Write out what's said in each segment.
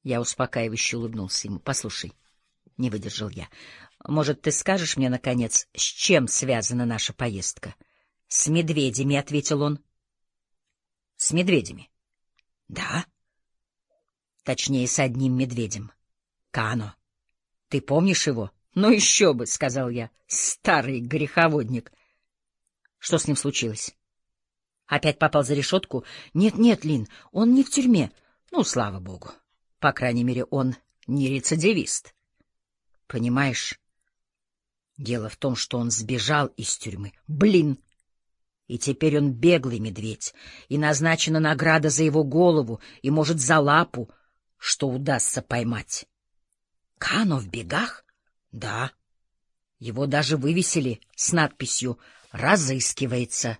Я успокаивающе улыбнулся ему. — Послушай, — не выдержал я, — может, ты скажешь мне, наконец, с чем связана наша поездка? — С медведями, — ответил он. — С медведями? — Да. Точнее, с одним медведем. Кано. Ты помнишь его? — Ну еще бы, — сказал я. — Старый греховодник. Что с ним случилось? Опять попал за решетку? Нет, нет, Лин, он не в тюрьме. Ну, слава богу. По крайней мере, он не рецидивист. Понимаешь, дело в том, что он сбежал из тюрьмы. Блин! И теперь он беглый медведь, и назначена награда за его голову, и, может, за лапу, что удастся поймать. Кано в бегах? Да. Его даже вывесили с надписью «Разыскивается».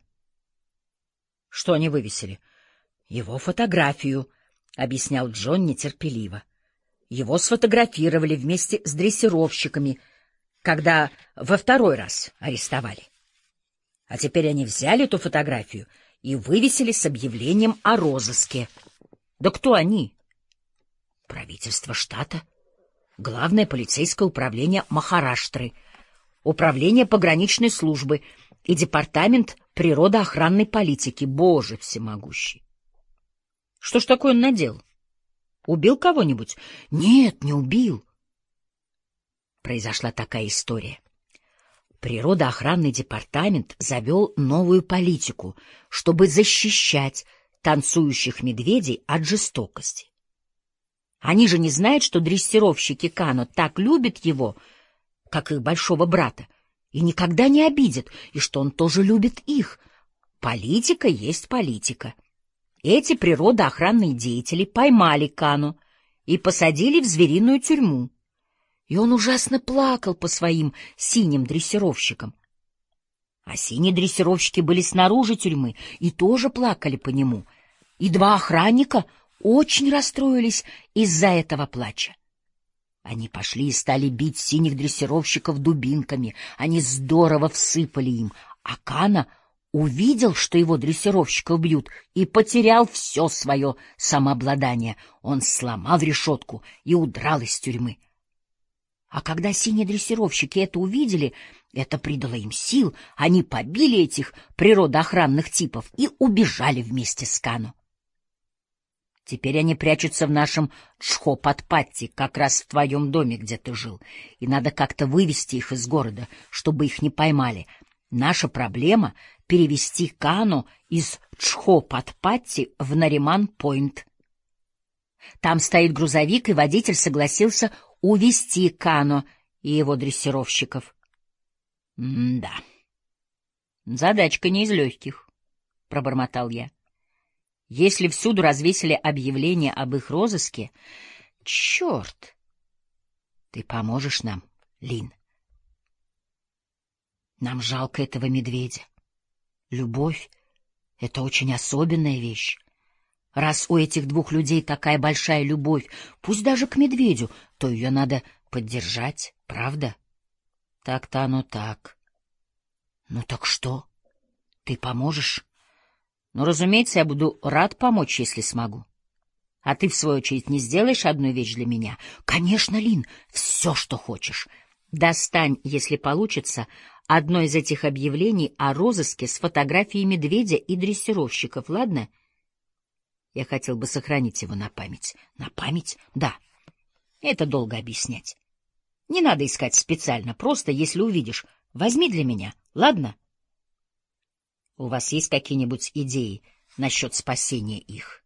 Что они вывесили? Его фотографию, — объяснял Джон нетерпеливо. Его сфотографировали вместе с дрессировщиками, когда во второй раз арестовали. А теперь они взяли эту фотографию и вывесили с объявлением о розыске. Да кто они? Правительство штата, Главное полицейское управление Махараштры, Управление пограничной службы и Департамент природоохранной политики. Боже всемогущий! Что ж такое он наделал? Убил кого-нибудь? Нет, не убил. Произошла такая история. Природоохранный департамент завел новую политику, чтобы защищать танцующих медведей от жестокости. Они же не знают, что дрессировщики Кано так любят его, как их большого брата, и никогда не обидят, и что он тоже любит их. Политика есть политика. Эти природоохранные деятели поймали Кано и посадили в звериную тюрьму. И он ужасно плакал по своим синим дрессировщикам. А синие дрессировщики были снаружи тюрьмы и тоже плакали по нему. И два охранника очень расстроились из-за этого плача. Они пошли и стали бить синих дрессировщиков дубинками. Они здорово всыпали им, а Кано увидел, что его дрессировщиков бьют, и потерял все свое самообладание. Он сломал решетку и удрал из тюрьмы. А когда синие дрессировщики это увидели, это придало им сил, они побили этих природоохранных типов и убежали вместе с Кано. Теперь они прячутся в нашем Чхопатпатти, как раз в твоем доме, где ты жил, и надо как-то вывести их из города, чтобы их не поймали. Наша проблема — перевести Кано из Чхопатпатти в Нариман-Пойнт. Там стоит грузовик, и водитель согласился увезти Кано и его дрессировщиков. — Да, задачка не из легких, — пробормотал я. Если всюду развесили объявление об их розыске... Черт! Ты поможешь нам, Лин? Нам жалко этого медведя. Любовь — это очень особенная вещь. Раз у этих двух людей такая большая любовь, пусть даже к медведю, то ее надо поддержать, правда? Так-то оно так. Ну так что? Ты поможешь? Ну, разумеется, я буду рад помочь, если смогу. А ты, в свою очередь, не сделаешь одну вещь для меня? Конечно, Лин, все, что хочешь. Достань, если получится, одно из этих объявлений о розыске с фотографией медведя и дрессировщиков, ладно? Я хотел бы сохранить его на память. На память? Да. Это долго объяснять. Не надо искать специально, просто, если увидишь, возьми для меня, ладно? У вас есть какие-нибудь идеи насчет спасения их?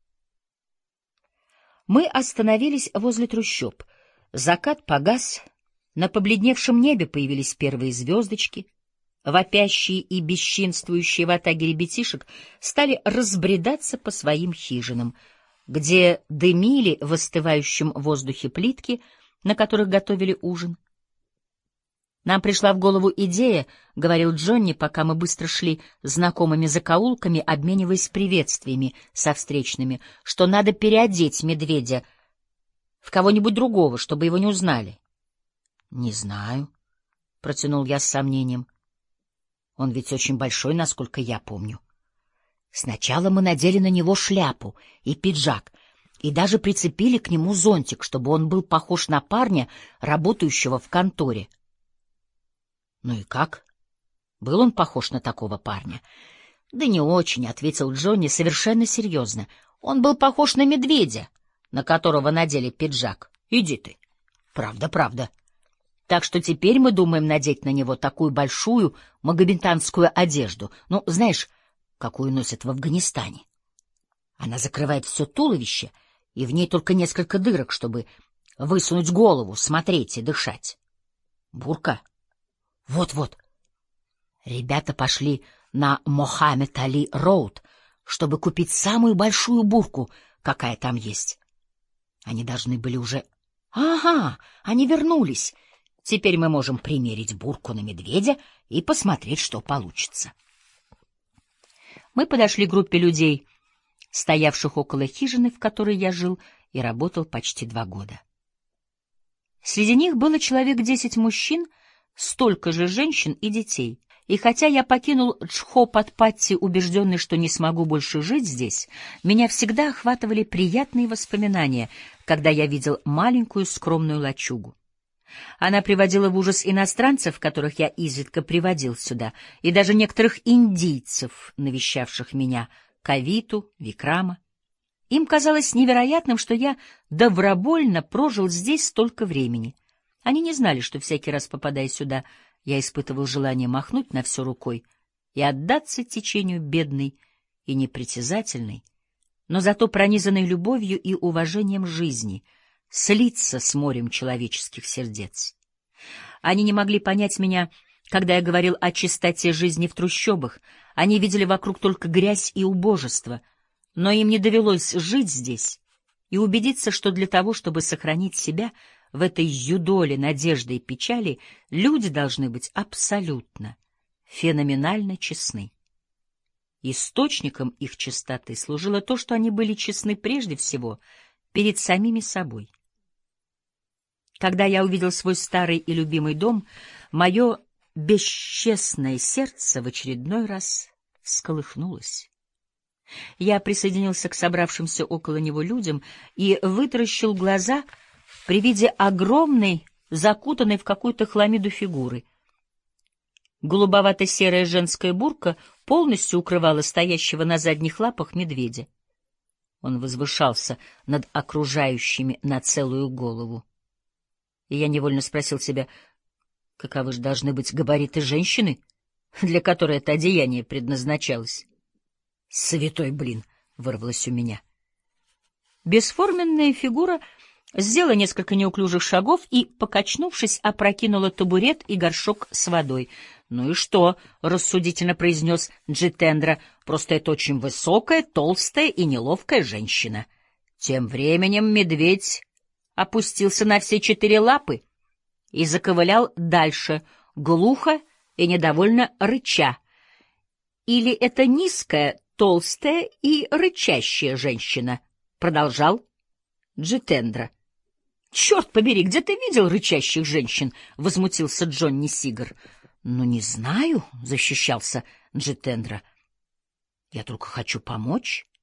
Мы остановились возле трущоб. Закат погас, на побледневшем небе появились первые звездочки. Вопящие и бесчинствующие в атаге ребятишек стали разбредаться по своим хижинам, где дымили в остывающем воздухе плитки, на которых готовили ужин. «Нам пришла в голову идея, — говорил Джонни, пока мы быстро шли знакомыми закоулками, обмениваясь приветствиями со встречными, — что надо переодеть медведя в кого-нибудь другого, чтобы его не узнали». «Не знаю», — протянул я с сомнением. «Он ведь очень большой, насколько я помню. Сначала мы надели на него шляпу и пиджак, и даже прицепили к нему зонтик, чтобы он был похож на парня, работающего в конторе. Ну и как? Был он похож на такого парня? — Да не очень, — ответил Джонни совершенно серьезно. Он был похож на медведя, на которого надели пиджак. Иди ты. Правда, правда. Так что теперь мы думаем надеть на него такую большую магометанскую одежду. Ну, знаешь, какую носят в Афганистане. Она закрывает все туловище, и в ней только несколько дырок, чтобы высунуть голову, смотреть и дышать. Бурка? Вот-вот. Ребята пошли на Мохаммед-Али-Роуд, чтобы купить самую большую бурку, какая там есть. Они должны были уже... Ага, они вернулись. Теперь мы можем примерить бурку на медведя и посмотреть, что получится. Мы подошли к группе людей, стоявших около хижины, в которой я жил и работал почти 2 года. Среди них было человек 10 мужчин, столько же женщин и детей. И хотя я покинул Джхопатпатти, убежденный, что не смогу больше жить здесь, меня всегда охватывали приятные воспоминания, когда я видел маленькую скромную лачугу. Она приводила в ужас иностранцев, которых я изредка приводил сюда, и даже некоторых индийцев, навещавших меня, Кавиту, Викрама. Им казалось невероятным, что я добровольно прожил здесь столько времени. Они не знали, что всякий раз, попадая сюда, я испытывал желание махнуть на все рукой и отдаться течению бедной и непритязательной, но зато пронизанной любовью и уважением жизни, слиться с морем человеческих сердец. Они не могли понять меня, когда я говорил о чистоте жизни в трущобах. Они видели вокруг только грязь и убожество, но им не довелось жить здесь и убедиться, что для того, чтобы сохранить себя в этой юдоле надежды и печали, люди должны быть абсолютно, феноменально честны. Источником их чистоты служило то, что они были честны прежде всего перед самими собой. Когда я увидел свой старый и любимый дом, мое бесчестное сердце в очередной раз всколыхнулось. Я присоединился к собравшимся около него людям и вытаращил глаза при виде огромной, закутанной в какую-то хламиду фигуры. Голубовато-серая женская бурка полностью укрывала стоящего на задних лапах медведя. Он возвышался над окружающими на целую голову. И я невольно спросил себя, каковы же должны быть габариты женщины, для которой это одеяние предназначалось. «Святой блин!» — вырвалось у меня. Бесформенная фигура сделала несколько неуклюжих шагов и, покачнувшись, опрокинула табурет и горшок с водой. «Ну и что?» — рассудительно произнес Джитендра. «Просто это очень высокая, толстая и неловкая женщина». Тем временем медведь опустился на все 4 лапы и заковылял дальше, глухо и недовольно рыча. «Или это низкая, толстая и рычащая женщина?» — продолжал Джитендра. «Черт побери, где ты видел рычащих женщин?» — возмутился Джонни Сигар. «Ну, не знаю», — защищался Джитендра. «Я только хочу помочь.